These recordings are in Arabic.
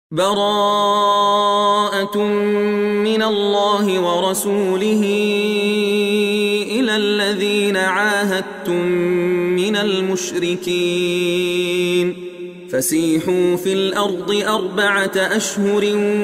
براءة من الله ورسوله إلى الذين عاهدتم من المشركين فسيحوا في الأرض 4 أشهر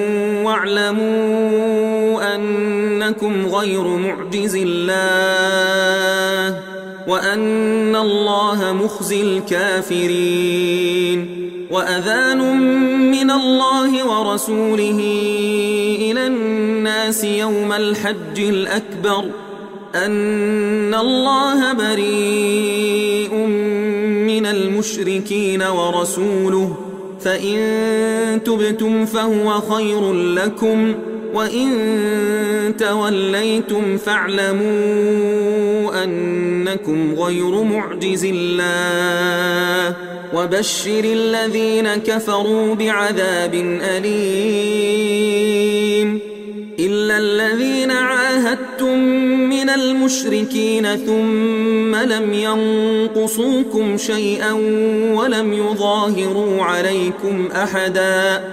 واعلموا أنكم غير معجز الله وأن الله مخزي الكافرين وأذان من الله ورسوله إلى الناس يوم الحج الأكبر أن الله بريء من المشركين ورسوله فإن تبتم فهو خير لكم وإن توليتم فاعلموا أنكم غير معجز الله وبشر الذين كفروا بعذاب أليم إلا الذين عاهدتم من المشركين ثم لم ينقصوكم شيئا ولم يظاهروا عليكم أحدا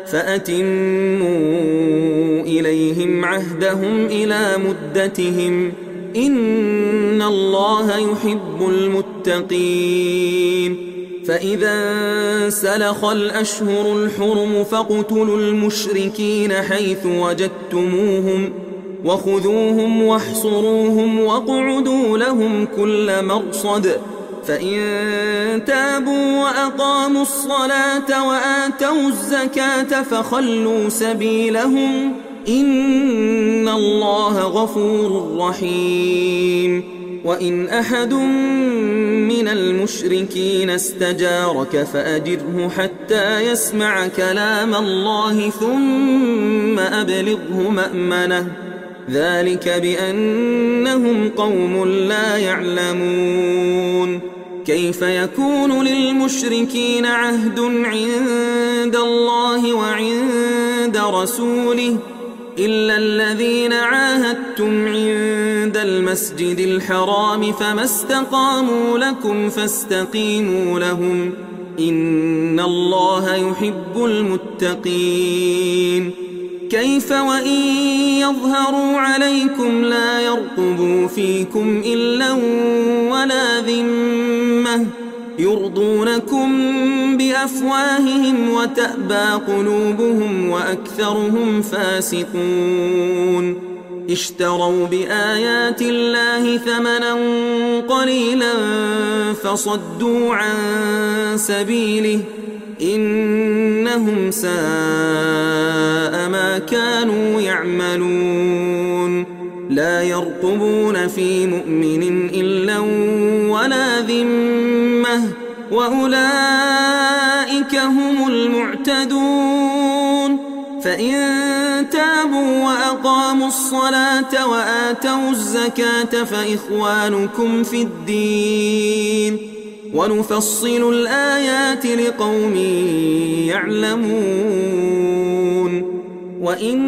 فأتموا إليهم عهدهم إلى مدتهم إن الله يحب المتقين فإذا انسلخ الأشهر الحرم فاقتلوا المشركين حيث وجدتموهم وخذوهم واحصروهم واقعدوا لهم كل مرصد فإن تابوا وأقاموا الصلاة وآتوا الزكاة فخلوا سبيلهم إن الله غفور رحيم وإن أحد من المشركين استجارك فأجره حتى يسمع كلام الله ثم أبلغه مأمنه ذلك بأنهم قوم لا يعلمون كيف يكون للمشركين عهد عند الله وعند رسوله إلا الذين عاهدتم عند المسجد الحرام فما استقاموا لكم فاستقيموا لهم إن الله يحب المتقين كيف وإن يظهروا عليكم لا يرقبوا فيكم إلا ولا ذمة يرضونكم بأفواههم وتأبى قلوبهم وأكثرهم فاسقون اشتروا بآيات الله ثمنا قليلا فصدوا عن سبيله إنهم ساء ما كانوا يعملون لا يرقبون في مؤمن إلا ولا ذمة وأولئك هم المعتدون فإن تابوا وأقاموا الصلاة وآتوا الزكاة فإخوانكم في الدين ونفصل الآيات لقوم يعلمون وإن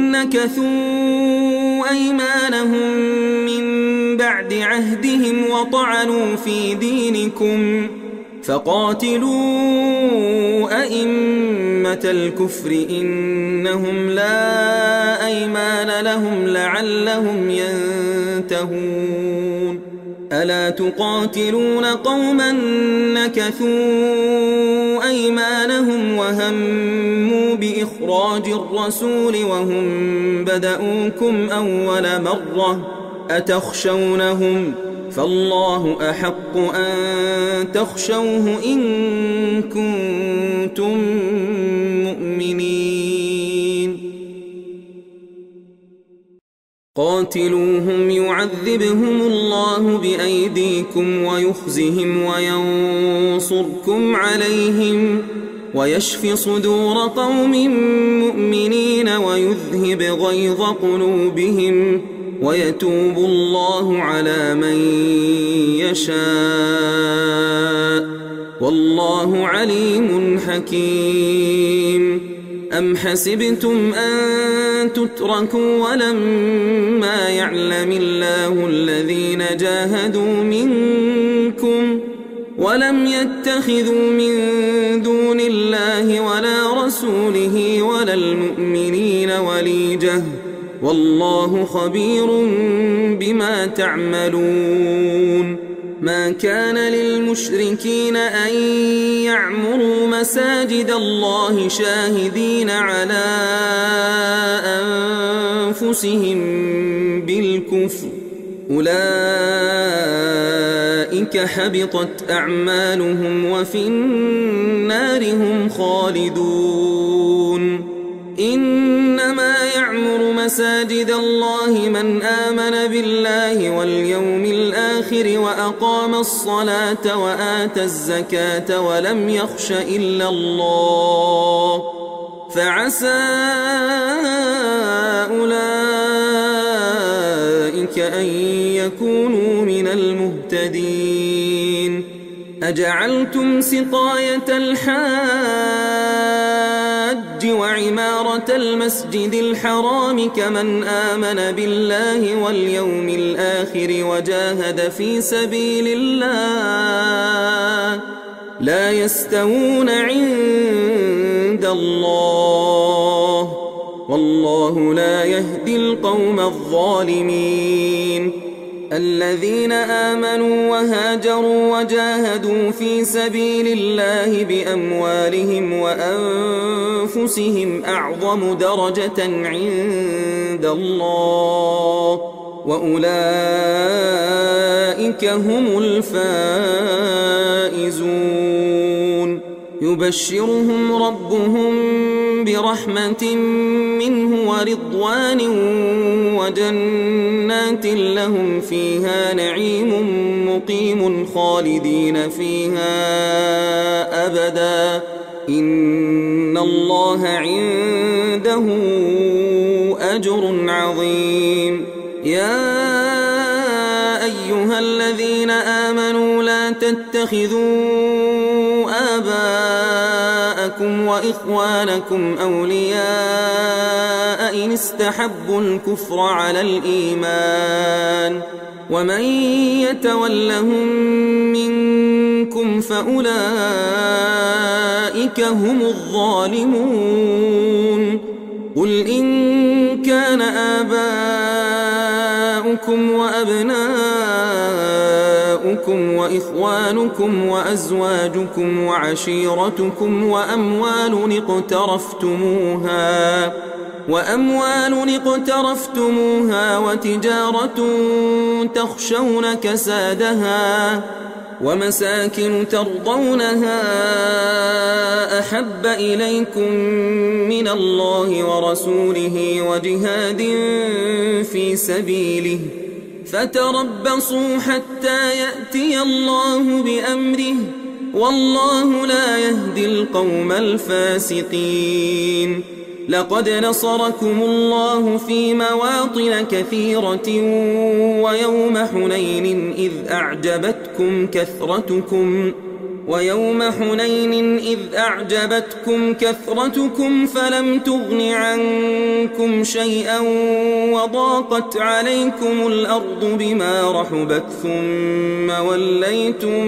نكثوا أيمانهم من بعد عهدهم وطعنوا في دينكم فقاتلوا أئمة الكفر إنهم لا أيمان لهم لعلهم ينتهون ألا تقاتلون قوما نكثوا أيمانهم وهموا بإخراج الرسول وهم بدؤوكم أول مرة أتخشونهم فالله أحق أن تخشوه إن كنتم مؤمنين قاتلوهم يعذبهم الله بأيديكم ويخزهم وينصركم عليهم ويشف صدور قوم مؤمنين ويذهب غيظ قلوبهم ويتوب الله على من يشاء والله عليم حكيم أم حسبتم أن تتركوا ولما يعلم الله الذين جاهدوا منكم ولم يتخذوا من دون الله ولا ورسوله ولا المؤمنين وليجة والله خبير بما تعملون ما كان للمشركين أن يعمروا مساجد الله شاهدين على أنفسهم بالكفر أولئك حبطت أعمالهم وفي النار هم خالدون إنما يعمر مساجد الله من آمن بالله واليوم الآخر وأقام الصلاة وآتى الزكاة ولم يخش إلا الله فعسى أولئك أن يكونوا من المهتدين أجعلتم سقاية الحاج وعمارة المسجد الحرام كمن آمن بالله واليوم الآخر وجاهد في سبيل الله لا يستوون عند الله والله لا يهدي القوم الظالمين الذين آمنوا وهاجروا وجاهدوا في سبيل الله بأموالهم وأنفسهم أعظم درجة عند الله وأولئك هم الفائزون يبشرهم ربهم برحمة منه ورضوان وجنات لهم فيها نعيم مقيم خالدين فيها أبدا إن الله عنده أجر عظيم يا أيها الذين آمنوا لا تتخذوا آباءكم وإخوانكم أولياء إن استحبوا الكفر على الإيمان ومن يتولهم منكم فأولئك هم الظالمون قل إن كان آباؤكم وأبناؤكم وإخوانكم وأزواجكم وعشيرتكم وأموال اقترفتموها وتجارة تخشون كسادها ومساكن ترضونها أحب إليكم من الله ورسوله وجهاد في سبيله فتربصوا حتى يأتي الله بأمره والله لا يهدي القوم الفاسقين لقد نصركم الله في مواطن كثيرة ويوم حنين إذ أعجبتكم كثرتكم فلم تغن عنكم شيئا وضاقت عليكم الأرض بما رحبت ثم وليتم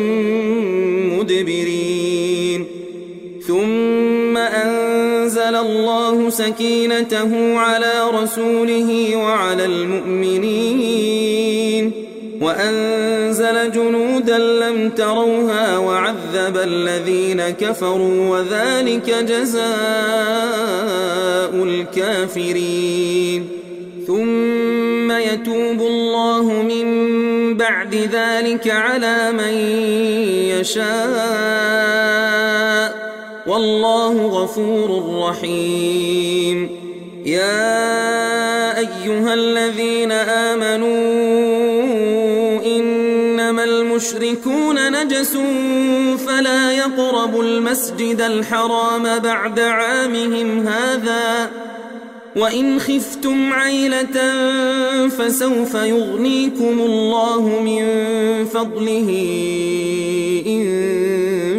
مدبرين ثم أنزل الله سكينته على رسوله وعلى المؤمنين وأنزل جنودا لم تروها وعذب الذين كفروا وذلك جزاء الكافرين ثم يتوب الله من بعد ذلك على من يشاء والله غفور رحيم يا أيها الذين آمنوا إنما المشركون نجس فلا يقربوا المسجد الحرام بعد عامهم هذا وإن خفتم عيلة فسوف يغنيكم الله من فضله إن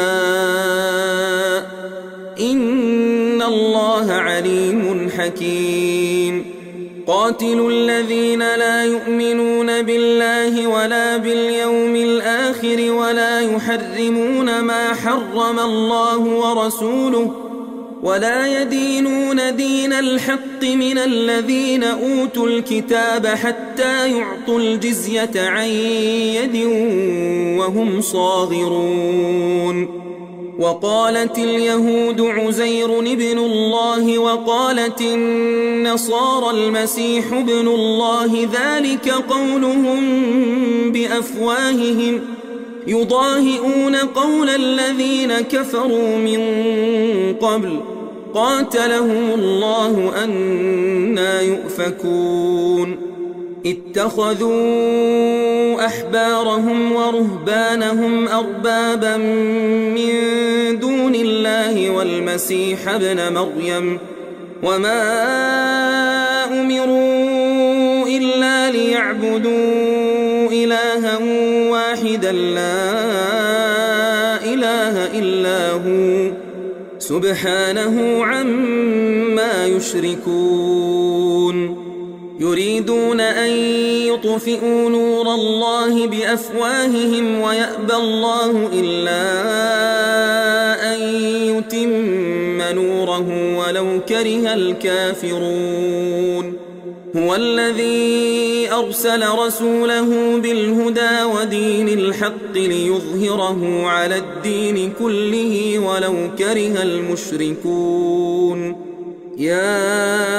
شاء إن الله عليم حكيم قاتلوا الذين لا يؤمنون بالله ولا باليوم الآخر ولا يحرمون ما حرم الله ورسوله ولا يدينون دين الحق من الذين أوتوا الكتاب حتى يعطوا الجزية عن يد وهم صاغرون. وقالت اليهود عزير ابن الله وقالت النصارى المسيح ابن الله، ذلك قولهم بأفواههم يضاهئون قول الذين كفروا من قبل، قاتلهم الله أنى يؤفكون. اتخذوا أحبارهم ورهبانهم أربابا من دون الله والمسيح ابن مريم، وما أمروا إلا ليعبدوا إلها واحدا لا إله إلا هو سبحانه عما يشركون. يريدون أن يطفئوا نور الله بأفواههم ويأبى الله إلا أن يتم نوره ولو كره الكافرون. هو الذي أرسل رسوله بالهدى ودين الحق ليظهره على الدين كله ولو كره المشركون. يا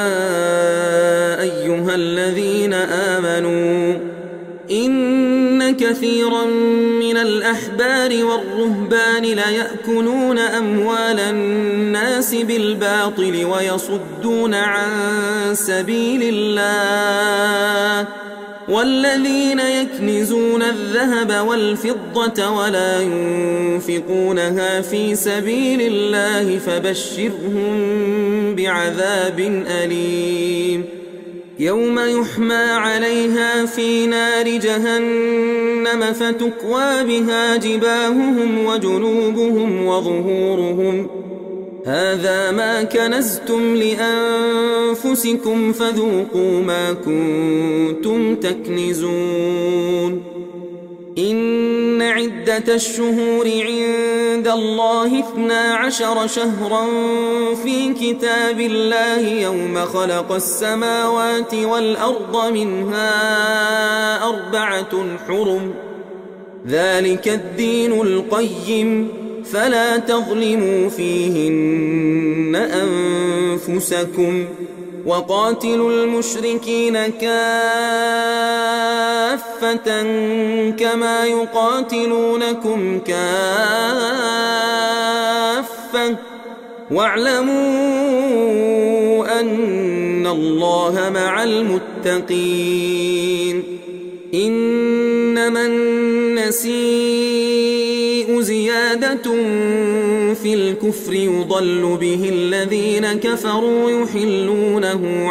أيها الذين آمنوا إن كثيرا من الأحبار والرهبان ليأكلون أموال الناس بالباطل ويصدون عن سبيل الله، والذين يكنزون الذهب والفضة ولا ينفقونها في سبيل الله فبشرهم بعذاب أليم. يوم يحمى عليها في نار جهنم فتكوى بها جباههم وجنوبهم وظهورهم، هذا ما كنزتم لأنفسكم فذوقوا ما كنتم تكنزون. إن عدة الشهور عند الله 12 شهرا في كتاب الله يوم خلق السماوات والأرض منها 4 حرم، ذلك الدين القيم، فلا تظلموا فيهن أنفسكم، وقاتلوا المشركين كافة كما يقاتلونكم كافة، واعلموا أن الله مع المتقين. إنما النسيء زيادة في الكفر يضل به الذين كفروا يحلونه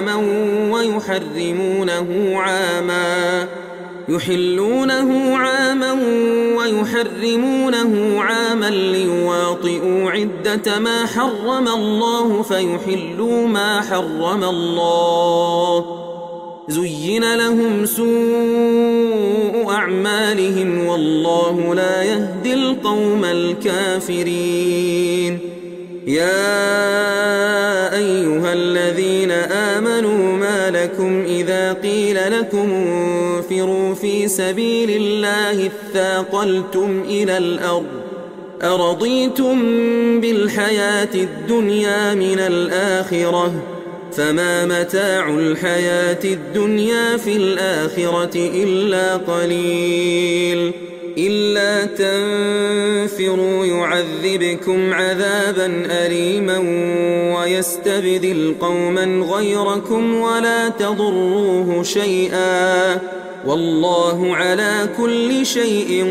عاما ويحرمونه عاما ليواطئوا عدة ما حرم الله فيحلوا ما حرم الله. زين لهم سوء أعمالهم والله لا يهدي القوم الكافرين. يا أيها الذين آمنوا ما لكم إذا قيل لكم انفروا في سبيل الله اثاقلتم إلى الأرض أرضيتم بالحياة الدنيا من الآخرة فما متاع الحياة الدنيا في الآخرة إلا قليل. إلا تنفروا يعذبكم عذابا أليما ويستبدل قوما غيركم ولا تضروه شيئا والله على كل شيء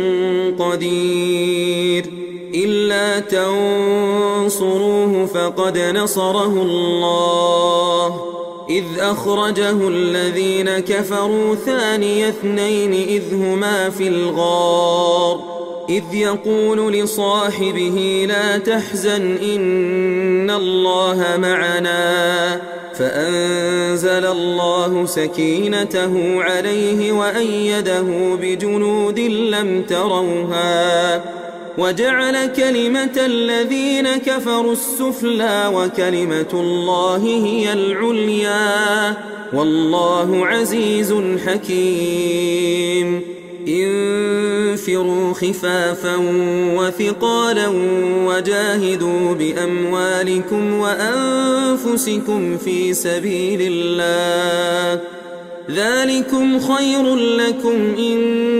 قدير. إلا تنصروه فقد نصره الله إذ أخرجه الذين كفروا ثاني اثنين إذ هما في الغار إذ يقول لصاحبه لا تحزن إن الله معنا فأنزل الله سكينته عليه وأيده بجنود لم تروها وجعل كلمة الذين كفروا السفلى وكلمة الله هي العليا والله عزيز حكيم انفروا خفافا وثقالا وجاهدوا بأموالكم وأنفسكم في سبيل الله ذلكم خير لكم إن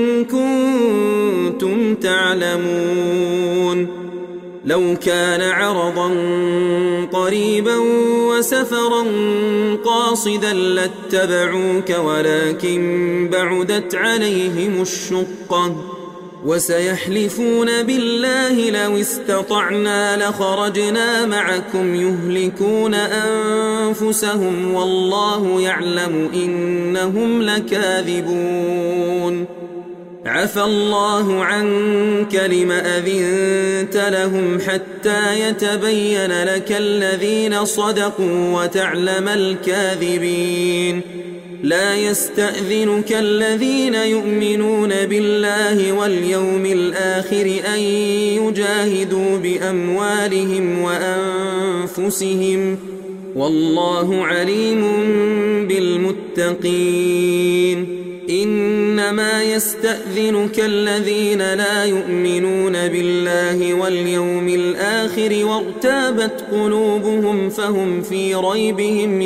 كنتم تعلمون لو كان عرضا قريبا وسفرا قاصدا لاتبعوك ولكن بعدت عليهم الشقة وسيحلفون بالله لو استطعنا لخرجنا معكم يهلكون أنفسهم والله يعلم إنهم لكاذبون عفى الله عنك لم أذنت لهم حتى يتبين لك الذين صدقوا وتعلم الكاذبين لا يستأذنك الذين يؤمنون بالله واليوم الآخر أن يجاهدوا بأموالهم وأنفسهم والله عليم بالمتقين إنما يستأذنك الذين لا يؤمنون بالله واليوم الآخر وارتابت قلوبهم فهم في ريبهم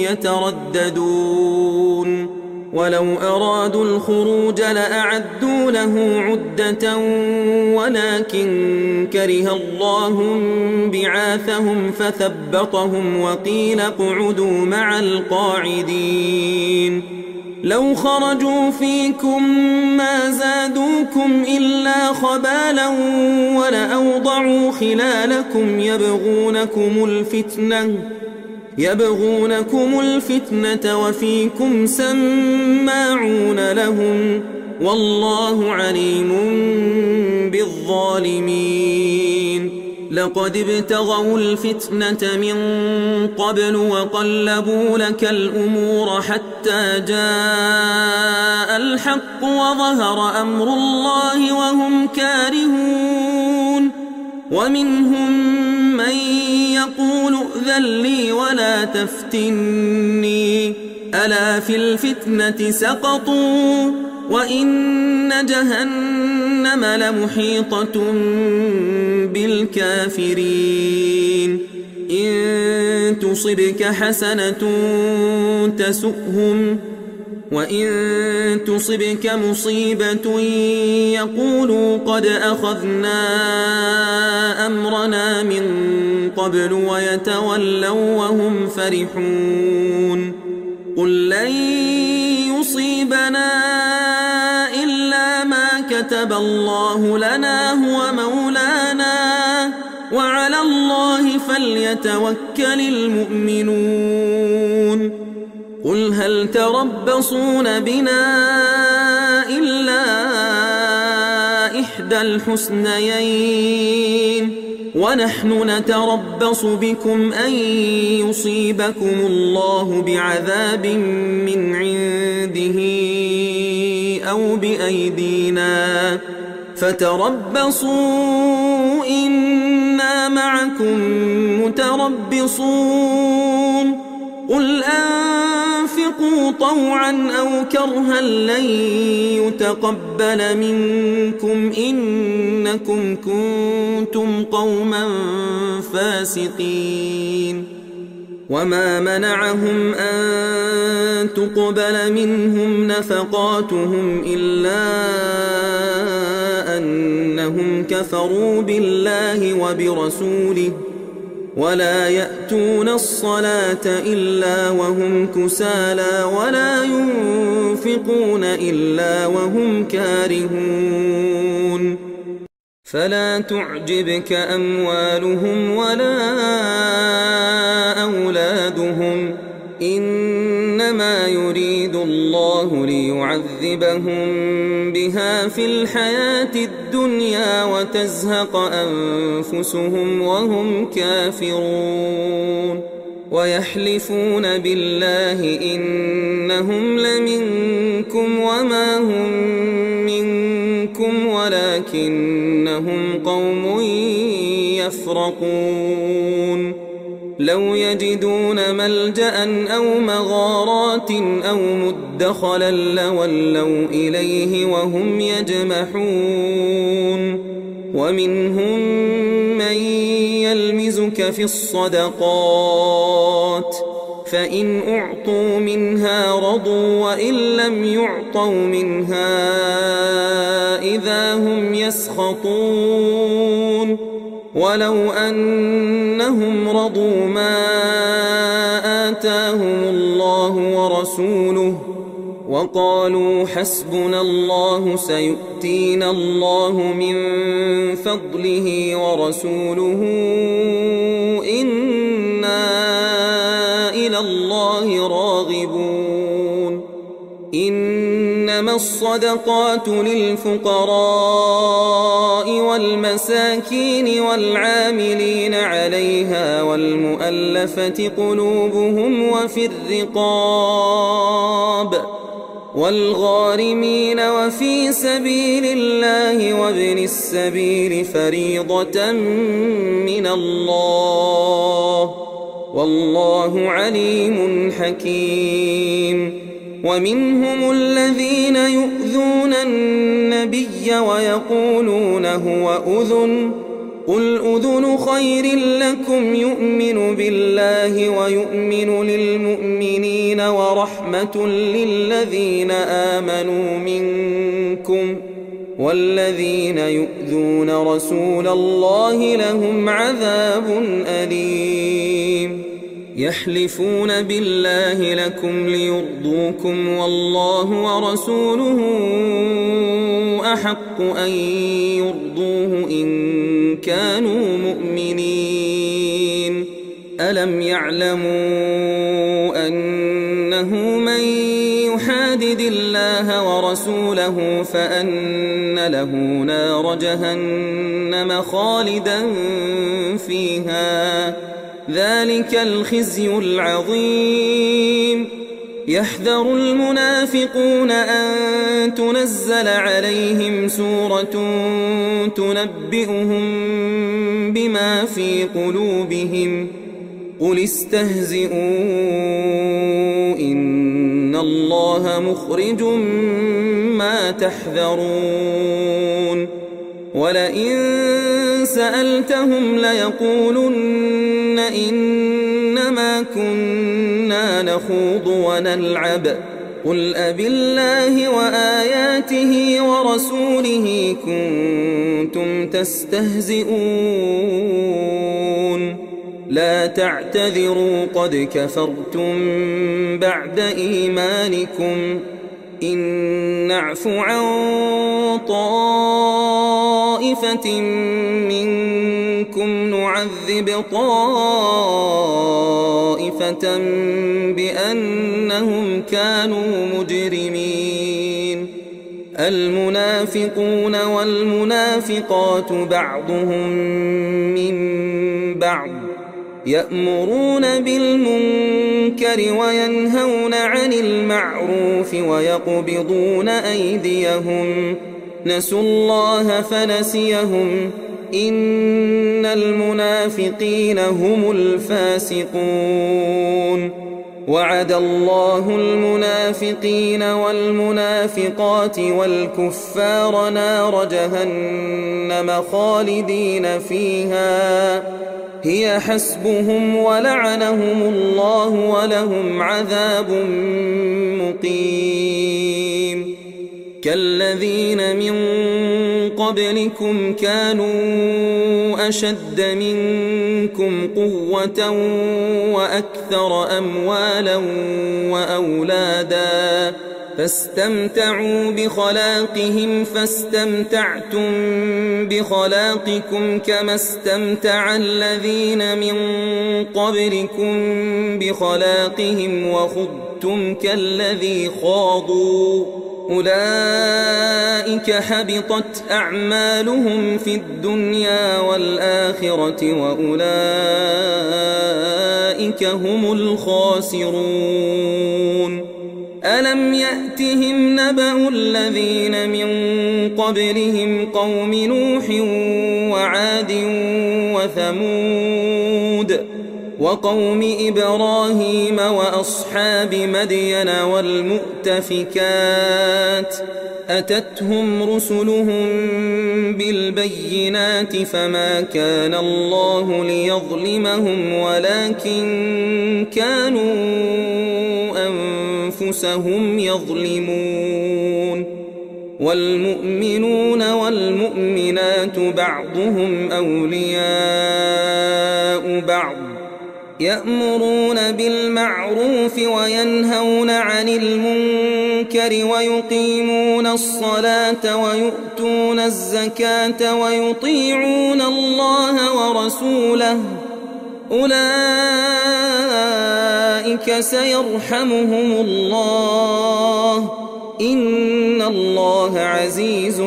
يترددون ولو أرادوا الخروج لأعدوا له عدة ولكن كره الله بعاثهم فثبطهم وقيل اقعدوا مع القاعدين لو خرجوا فيكم ما زادوكم إلا خبالا ولأوضعوا خلالكم يبغونكم الفتنة وفيكم سماعون لهم والله عليم بالظالمين لقد ابتغوا الفتنة من قبل وقلبوا لك الأمور حتى جاء الحق وظهر أمر الله وهم كارهون ومنهم من يقول ائذن لي ولا تفتني ألا في الفتنة سقطوا وإن جهنم لمحيطة بالكافرين إن تصبك حسنة تسؤهم وإن تصبك مصيبة يقولوا قد أخذنا أمرنا من قبل ويتولوا وهم فرحون قل لن يصيبنا إلا ما كتب الله لنا هو مولانا وعلى الله فليتوكل المؤمنون قل هل تربصون بنا إلا إحدى الحسنيين ونحن نتربص بكم أن يصيبكم الله بعذاب من عنده أو بأيدينا فتربصوا إنا معكم متربصون قل أنفقوا طوعا أو كرها لن يتقبل منكم إنكم كنتم قوما فاسقين وما منعهم أن تقبل منهم نفقاتهم إلا أنهم كفروا بالله وبرسوله ولا يأتون الصلاة إلا وهم كسالى ولا ينفقون إلا وهم كارهون فلا تعجبك أموالهم ولا أولادهم إنما يريد الله ليعذبهم بها في الحياة الدنيا وتزهق أنفسهم وهم كافرون ويحلفون بالله إنهم لمنكم وما هم منكم ولكنهم إنهم قوم يفرقون لو يجدون ملجأ أو مغارات أو مدخلا لولوا إليه وهم يجمحون ومنهم من يلمزك في الصدقات فإن أعطوا منها رضوا وإن لم يعطوا منها إذا هم يسخطون ولو أنهم رضوا ما آتاهم الله ورسوله وقالوا حسبنا الله سيؤتينا الله من فضله ورسوله إنا إلى الله راغبون إنما الصدقات للفقراء والمساكين والعاملين عليها والمؤلفة قلوبهم وفي الرقاب والغارمين وفي سبيل الله وابن السبيل فريضة من الله والله عليم حكيم ومنهم الذين يؤذون النبي ويقولون هو أذن قل أذن خير لكم يؤمن بالله ويؤمن للمؤمنين ورحمة للذين آمنوا منكم والذين يؤذون رسول الله لهم عذاب أليم يحلفون بالله لكم ليرضوكم والله ورسوله أحق أن يرضوه إن كانوا مؤمنين ألم يعلموا أنه من يحادد الله ورسوله فأن له نار جهنم خالدا فيها ذلك الخزي العظيم يحذر المنافقون أن تنزل عليهم سورة تنبئهم بما في قلوبهم قل استهزئوا إن الله مخرج ما تحذرون ولئن سألتهم ليقولن إنما كنا نخوض ونلعب قل أبالله وآياته ورسوله كنتم تستهزئون لا تعتذروا قد كفرتم بعد إيمانكم إن نعف عن طائفة منكم نعذب طائفة بأنهم كانوا مجرمين المنافقون والمنافقات بعضهم من بعض يأمرون بالمنكر وينهون عن المعروف ويقبضون أيديهم نسوا الله فنسيهم إن المنافقين هم الفاسقون وعد الله المنافقين والمنافقات والكفار نار جهنم خالدين فيها هي حسبهم ولعنهم الله ولهم عذاب مقيم كالذين من قبلكم كانوا أشد منكم قوة وأكثر أموالا وأولادا فاستمتعوا بخلاقهم فاستمتعتم بخلاقكم كما استمتع الذين من قبلكم بخلاقهم وخضتم كالذي خاضوا أولئك حبطت أعمالهم في الدنيا والآخرة وأولئك هم الخاسرون ألم يأتهم نبأ الذين من قبلهم قوم نوح وعاد وثمود وقوم إبراهيم وأصحاب مدين والمؤتفكات أتتهم رسلهم بالبينات فما كان الله ليظلمهم ولكن كانوا أنفسهم يظلمون والمؤمنون والمؤمنات بعضهم أولياء بعض يأمرون بالمعروف وينهون عن المنكر ويقيمون الصلاة ويؤتون الزكاة ويطيعون الله ورسوله أولئك سيرحمهم الله إن الله عزيز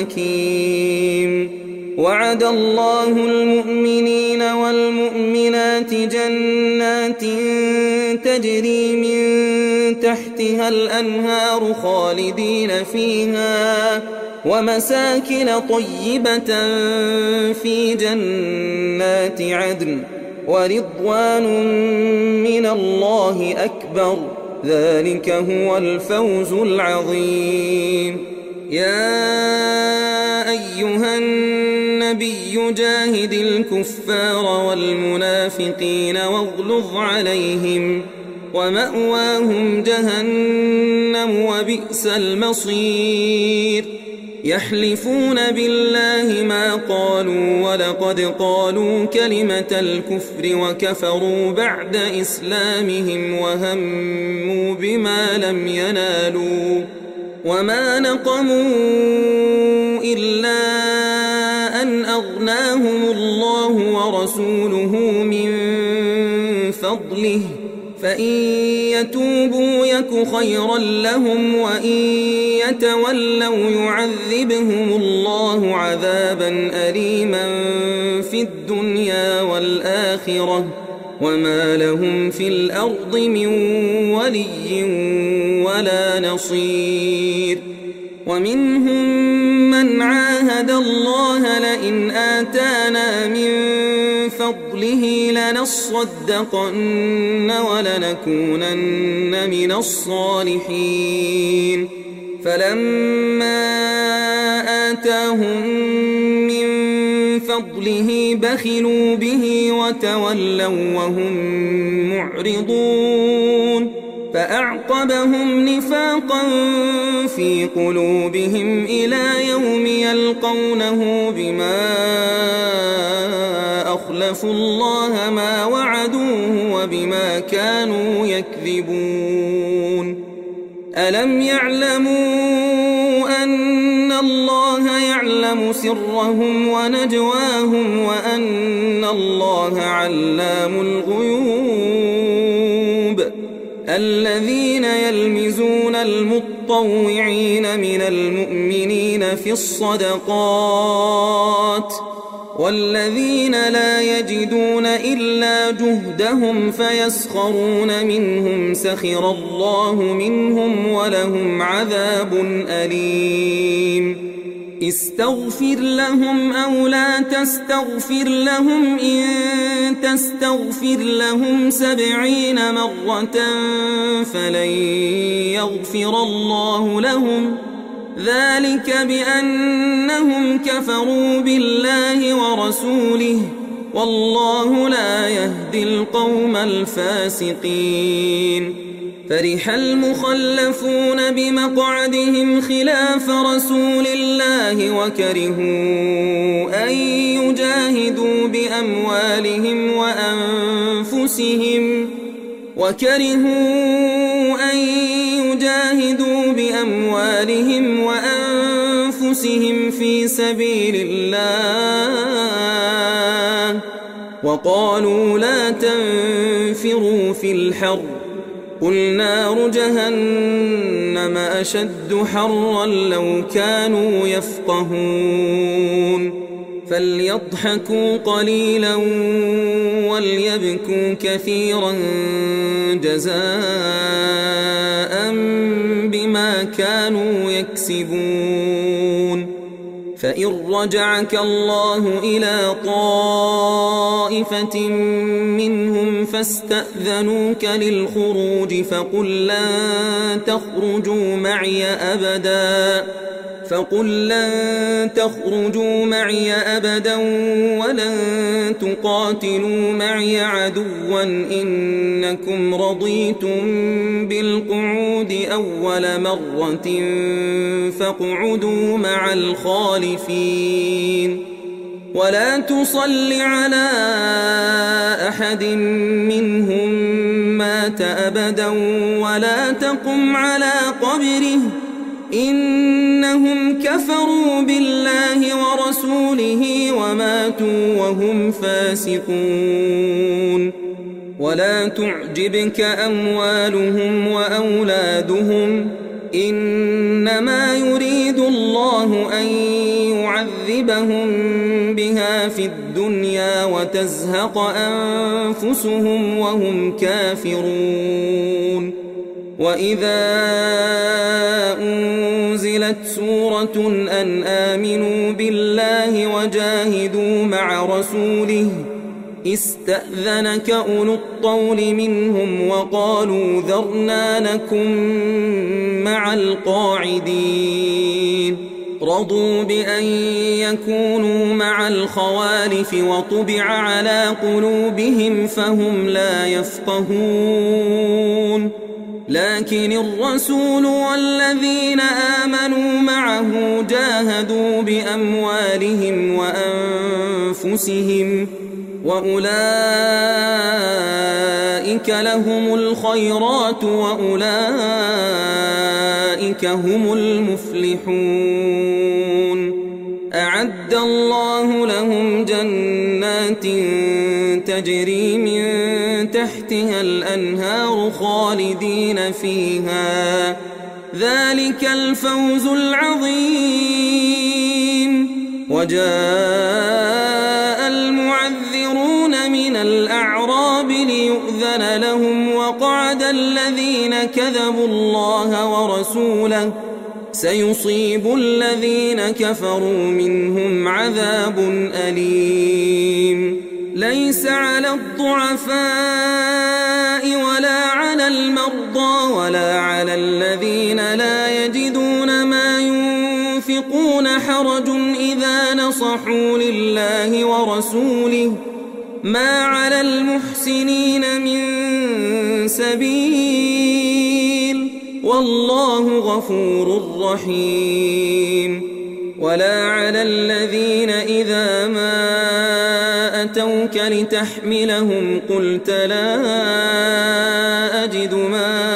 حكيم وعد الله المؤمنين والمؤمنات جنات تجري من تحتها الأنهار خالدين فيها ومساكن طيبة في جنات عدن ورضوان من الله أكبر ذلك هو الفوز العظيم يا أيها النبي جاهد الكفار والمنافقين واغلظ عليهم ومأواهم جهنم وبئس المصير يحلفون بالله ما قالوا ولقد قالوا كلمة الكفر وكفروا بعد إسلامهم وهموا بما لم ينالوا وما نقموا إلا أن أغناهم الله ورسوله من فضله فإن يتوبوا يك خيرا لهم وإن يتولوا يعذبهم الله عذابا أليما في الدنيا والآخرة وما لهم في الأرض من ولي ولا نصير ومنهم من عاهد الله لئن آتانا من فضله لنصدقن ولنكونن من الصالحين فلما آتاهم من فضله بخلوا به وتولوا وهم معرضون فأعقبهم نفاقا في قلوبهم إلى يوم يلقونه بما أخلفوا الله ما وعدوه وبما كانوا يكذبون ألم يعلموا أن الله يعلم سرهم ونجواهم وأن الله علام الغيوب الذين يلمزون المطوعين من المؤمنين في الصدقات والذين لا يجدون إلا جهدهم فيسخرون منهم سخر الله منهم ولهم عذاب أليم استغفر لهم أو لا تستغفر لهم إن تستغفر لهم 70 مرة فلن يغفر الله لهم ذلك بأنهم كفروا بالله ورسوله والله لا يهدي القوم الفاسقين فرح المخلفون بمقعدهم خلاف رسول الله وكرهوا أن يجاهدوا بأموالهم وأنفسهم في سبيل الله وقالوا لا تنفروا في الحر قل نار جهنم أشد حرا لو كانوا يفقهون فليضحكوا قليلا وليبكوا كثيرا جزاء بما كانوا يكسبون. فإن رجعك الله إلى طائفة منهم فاستأذنوك للخروج فقل لن تخرجوا معي أبدا ولن تقاتلوا معي عدوا إنكم رضيتم بالقعود أول مرة فاقعدوا مع الخالفين. ولا تصل على أحد منهم مات أبدا ولا تقم على قبره إنهم كفروا بالله ورسوله وماتوا وهم فاسقون. ولا تعجبك أموالهم وأولادهم إنما يريد الله أن يعذبهم بها في الدنيا وتزهق أنفسهم وهم كافرون. وإذا أنزلت سورة أن آمنوا بالله وجاهدوا مع رسوله استأذنك أولو الطول منهم وقالوا ذرنا نكن مع القاعدين. رضوا بأن يكونوا مع الخوالف وطبع على قلوبهم فهم لا يفقهون. لكن الرسول والذين آمنوا معه جاهدوا بأموالهم وأنفسهم وأولئك لهم الخيرات وأولئك هم المفلحون. أعد الله لهم جنات تجري من تحتها الأنهار خالدين فيها ذلك الفوز العظيم. وجاء المعذرون من الأعراب ليؤذن لهم وقعد الذين كذبوا الله ورسوله سيصيب الذين كفروا منهم عذاب أليم. ليس على الضعفاء ولا على المرضى ولا على الذين لا يجدون ما ينفقون حرج إذا نصحوا لله ورسوله ما على المحسنين من سبيل والله غفور رحيم. ولا على الذين إذا ما أتوك لتحملهم قلت لا أجد ما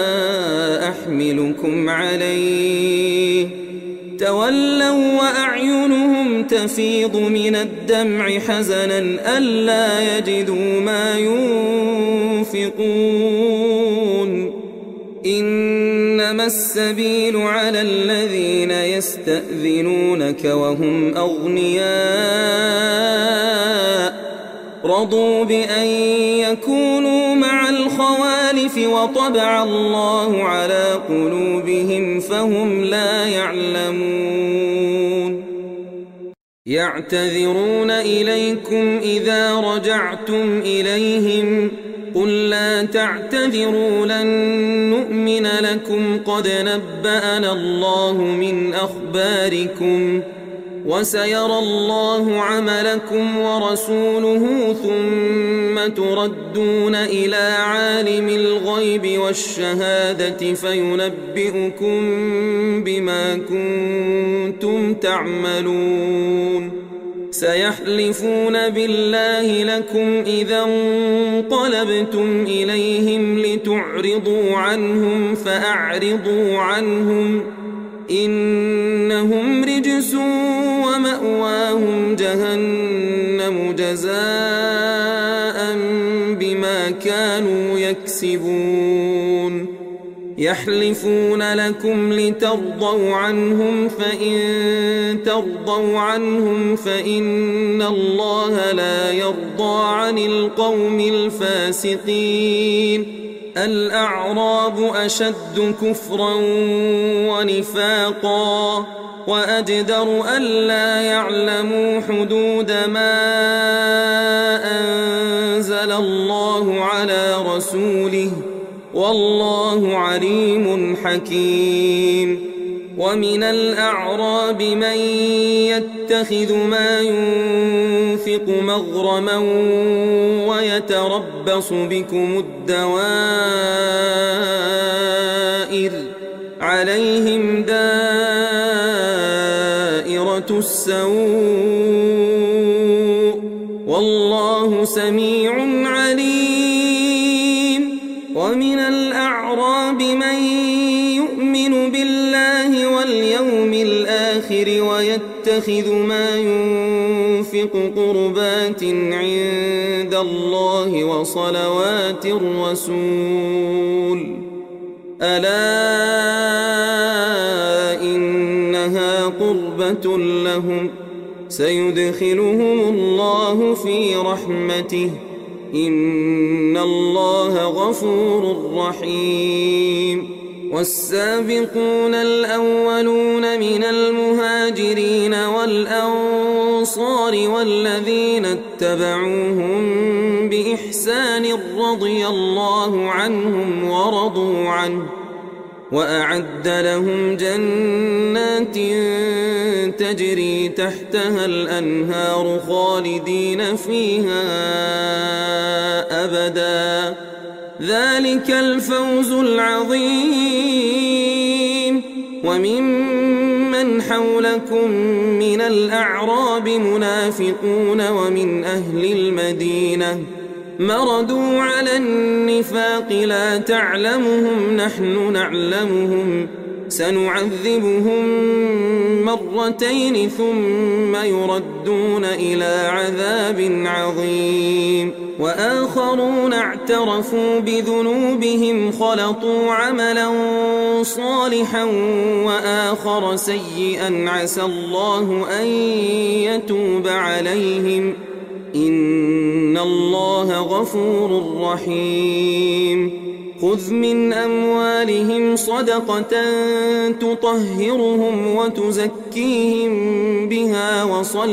أحملكم عليه تولوا وأعينهم تفيض من الدمع حزنا ألا يجدوا ما ينفقون. إنما السبيل على الذين يستأذنونك وهم أغنياء رضوا بأن يكونوا مع الخوالف وطبع الله على قلوبهم فهم لا يعلمون. يعتذرون إليكم إذا رجعتم إليهم قل لا تعتذروا لن نؤمن لكم قد نبأنا الله من أخباركم وسيرى الله عملكم ورسوله ثم تردون إلى عالم الغيب والشهادة فينبئكم بما كنتم تعملون. سيحلفون بالله لكم إذا انقلبتم إليهم لتعرضوا عنهم فأعرضوا عنهم إنهم رجس ومأواهم جهنم جزاء بما كانوا يكسبون. يحلفون لكم لترضوا عنهم فإن ترضوا عنهم فإن الله لا يرضى عن القوم الفاسقين. الأعراب أشد كفرا ونفاقا وأجدر ألا يعلموا حدود ما أنزل الله على رسوله والله عليم حكيم. ومن الأعراب من يتخذ ما ينفق مغرما ويتربص بكم الدوائر عليهم دائرة السوء والله سميع عليم. ومن الأعراب من يؤمن بالله واليوم الآخر ويتخذ ما ينفق قربات عند الله وصلوات الرسول ألا إنها قربة لهم سيدخلهم الله في رحمته إن الله غفور رحيم. والسابقون الأولون من المهاجرين والأنصار والذين اتبعوهم بإحسان رضي الله عنهم ورضوا عنه وأعد لهم جنات تجري تحتها الأنهار خالدين فيها أبدا ذلك الفوز العظيم. وممن حولكم من الأعراب منافقون ومن أهل المدينة مردوا على النفاق لا تعلمهم نحن نعلمهم سنعذبهم مرتين ثم يردون إلى عذاب عظيم. وآخرون اعترفوا بذنوبهم خلطوا عملا صالحا وآخر سيئا عسى الله أن يتوب عليهم إن الله غفور رحيم. خذ من أموالهم صدقة تطهرهم وتزكيهم بها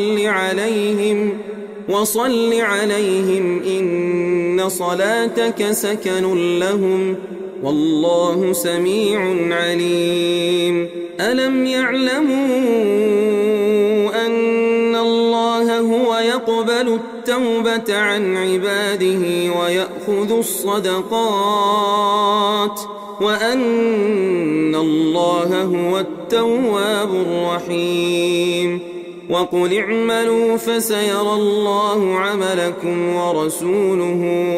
وصل عليهم إن صلاتك سكن لهم والله سميع عليم. ألم يعلموا أن الله هو يقبل التوبة عن عباده ويأخذ الصدقات وأن الله هو التواب الرحيم. وقل اعملوا فسيرى الله عملكم ورسوله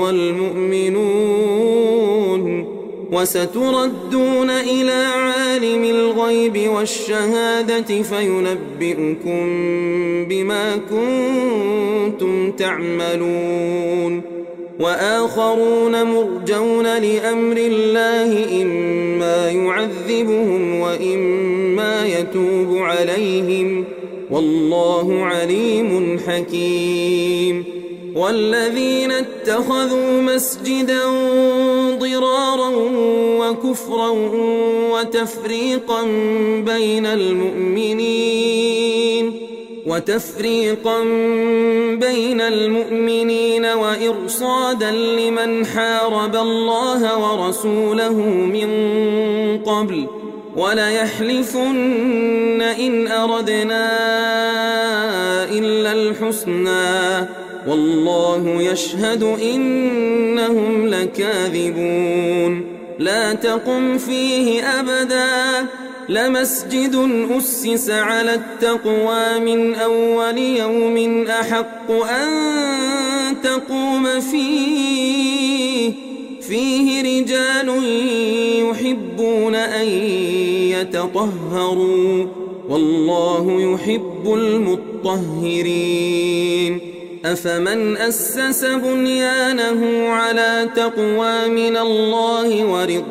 والمؤمنون وستردون إلى عالم الغيب والشهادة فينبئكم بما كنتم تعملون. وآخرون مرجون لأمر الله إما يعذبهم وإما يتوب عليهم والله عليم حكيم. والذين اتخذوا مسجدا ضرارا وكفرا وتفريقا بين المؤمنين وإرصادا لمن حارب الله ورسوله من قبل وليحلفن إن أردنا إلا الحسنى والله يشهد إنهم لكاذبون. لا تقم فيه أبدا لمسجد أسس على التقوى من أول يوم أحق أن تقوم فيه رجال يحبون أن يتطهروا والله يحب المطهرين. أفمن أسس بنيانه على تقوى من الله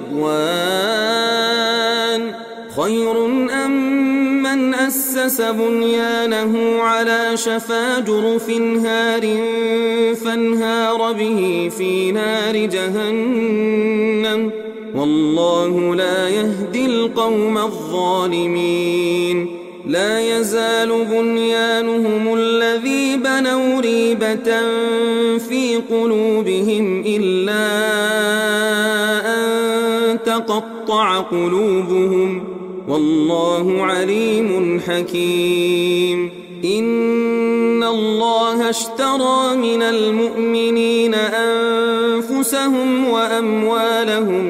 ورضوان خير أم من أسس بنيانه على شفا جرف هار فانهار به في نار جهنم والله لا يهدي القوم الظالمين لا يزال بنيانهم الذي بنوا ريبة في قلوبهم إلا أن تقطع قلوبهم والله عليم حكيم إن الله اشترى من المؤمنين أنفسهم وأموالهم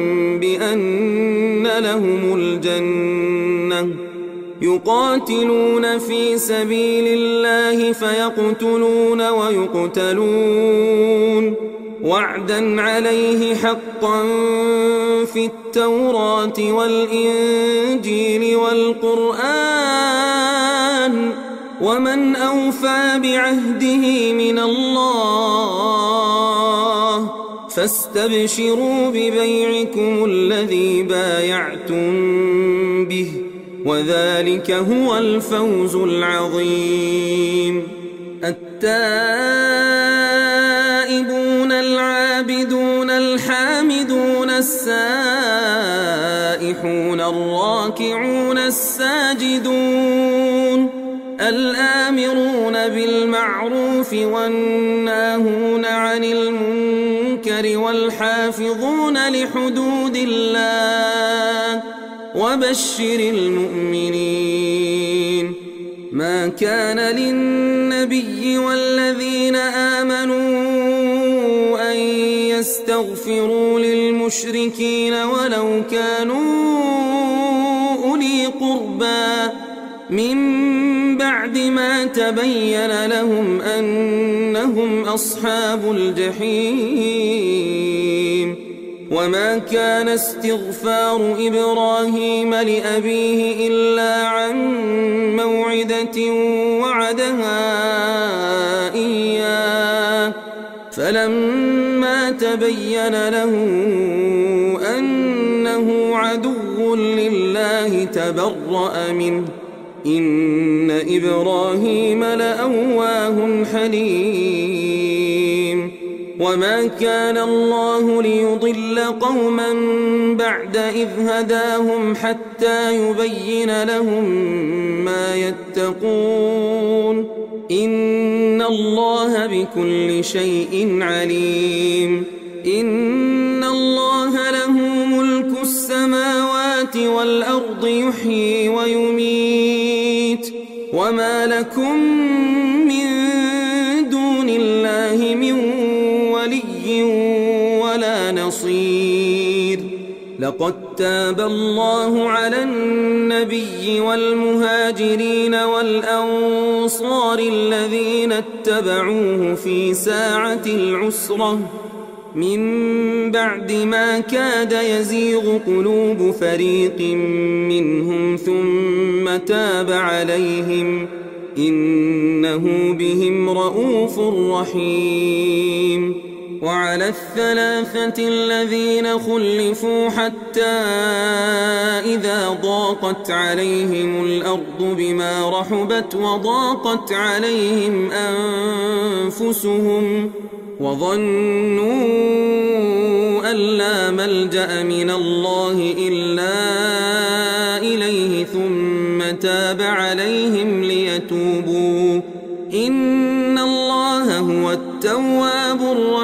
بأن لهم الجنة يقاتلون في سبيل الله فيقتلون ويقتلون وعدا عليه حقا في التوراة والإنجيل والقرآن ومن أوفى بعهده من الله فاستبشروا ببيعكم الذي بايعتم به وذلك هو الفوز العظيم التائبون العابدون الحامدون السائحون الراكعون الساجدون الآمرون بالمعروف والناهون عن المنكر والحافظون لحدود الله وبشر المؤمنين ما كان للنبي والذين آمنوا أن يستغفروا للمشركين ولو كانوا أولي قربى من بعد ما تبين لهم أنهم أصحاب الجحيم وما كان استغفار إبراهيم لأبيه إلا عن موعدة وعدها إياه فلما تبين له أنه عدو لله تبرأ منه إن إبراهيم لأواه حليم وما كان الله ليضل قوما بعد إذ هداهم حتى يبين لهم ما يتقون إن الله بكل شيء عليم إن الله له ملك السماوات والأرض يحيي ويميت وما لكم من دون الله من ولي ولا نصير لقد تاب الله على النبي والمهاجرين والأنصار الذين اتبعوه في ساعة العسرة من بعد ما كاد يزيغ قلوب فريق منهم ثم تاب عليهم إنه بهم رؤوف رحيم وعلى الثلاثة الذين خلفوا حتى إذا ضاقت عليهم الأرض بما رحبت وضاقت عليهم أنفسهم وظنوا أن لا ملجأ من الله إلا إليه ثم تاب عليهم ليتوبوا إن الله هو التواب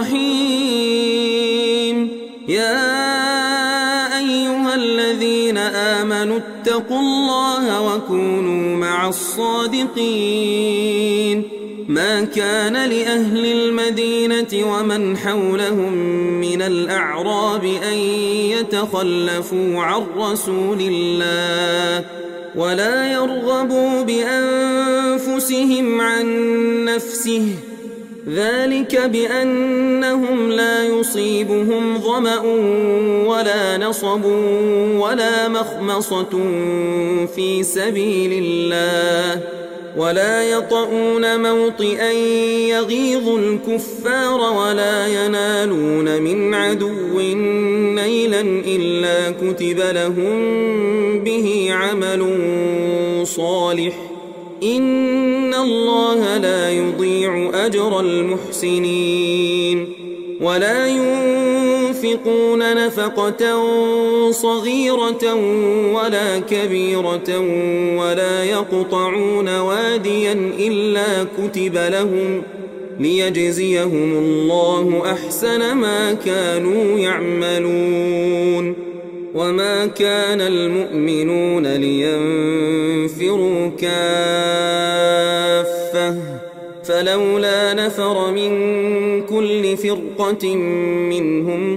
الرحيم يا أيها الذين آمنوا اتقوا الله وكونوا مع الصادقين ما كان لأهل المدينة ومن حولهم من الأعراب أن يتخلفوا عن رسول الله ولا يرغبوا بأنفسهم عن نفسه ذلك بأنهم لا يصيبهم ظمأ ولا نصب ولا مخمصة في سبيل الله ولا يطؤون موطئا يغيظ الكفار ولا ينالون من عدو نيلا إلا كتب لهم به عمل صالح إن الله لا يضيع أجر المحسنين ولا ينفقون نفقة صغيرة ولا كبيرة ولا يقطعون واديا إلا كتب لهم ليجزيهم الله أحسن ما كانوا يعملون وما كان المؤمنون لينفروا كافة فلولا نفر من كل فرقة منهم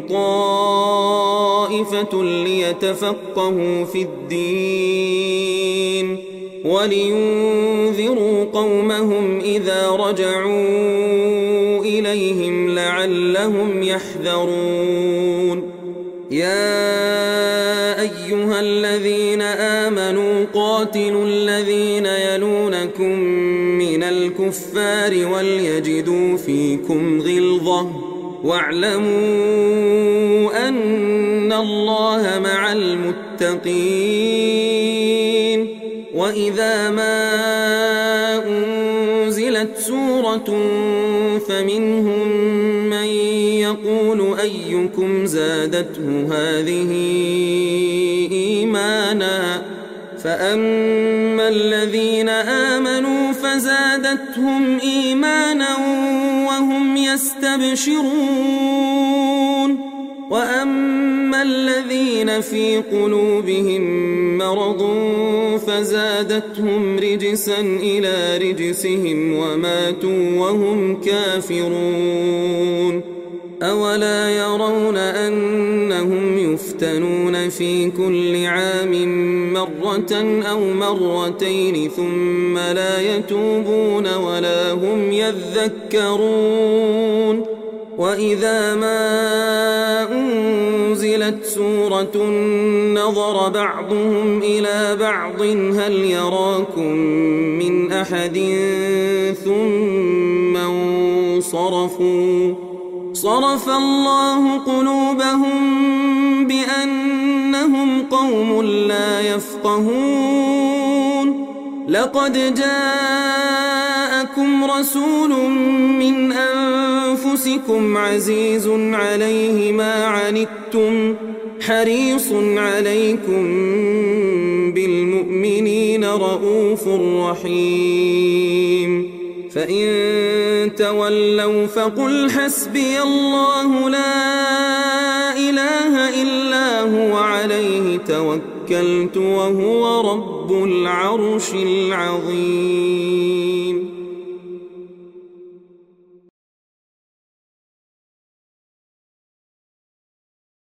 طائفة ليتفقهوا في الدين ولينذروا قومهم إذا رجعوا إليهم لعلهم يحذرون يا أيها الذين آمنوا قاتلوا الذين يلونكم من الكفار وليجدوا فيكم غلظة واعلموا أن الله مع المتقين وإذا ما أنزلت سورة فمنهم من يقول أيكم زادته هذه إيمانا فأما الذين آمنوا فزادتهم إيمانا وهم يستبشرون وأما الذين في قلوبهم مرض فزادتهم رجسا إلى رجسهم وماتوا وهم كافرون أولا يرون أنهم يفتنون في كل عام مرة أو مرتين ثم لا يتوبون ولا هم يذكرون وإذا ما أنزلت سورة نظر بعضهم إلى بعض هل يراكم من أحد ثم انصرفوا صرف الله قلوبهم بأنهم قوم لا يفقهون لقد جاءكم رسول من أنفسكم عزيز عليه ما عنتم حريص عليكم بالمؤمنين رؤوف رحيم فإن تولوا فقل حسبي الله لا إله إلا هو عليه توكلت وهو رب العرش العظيم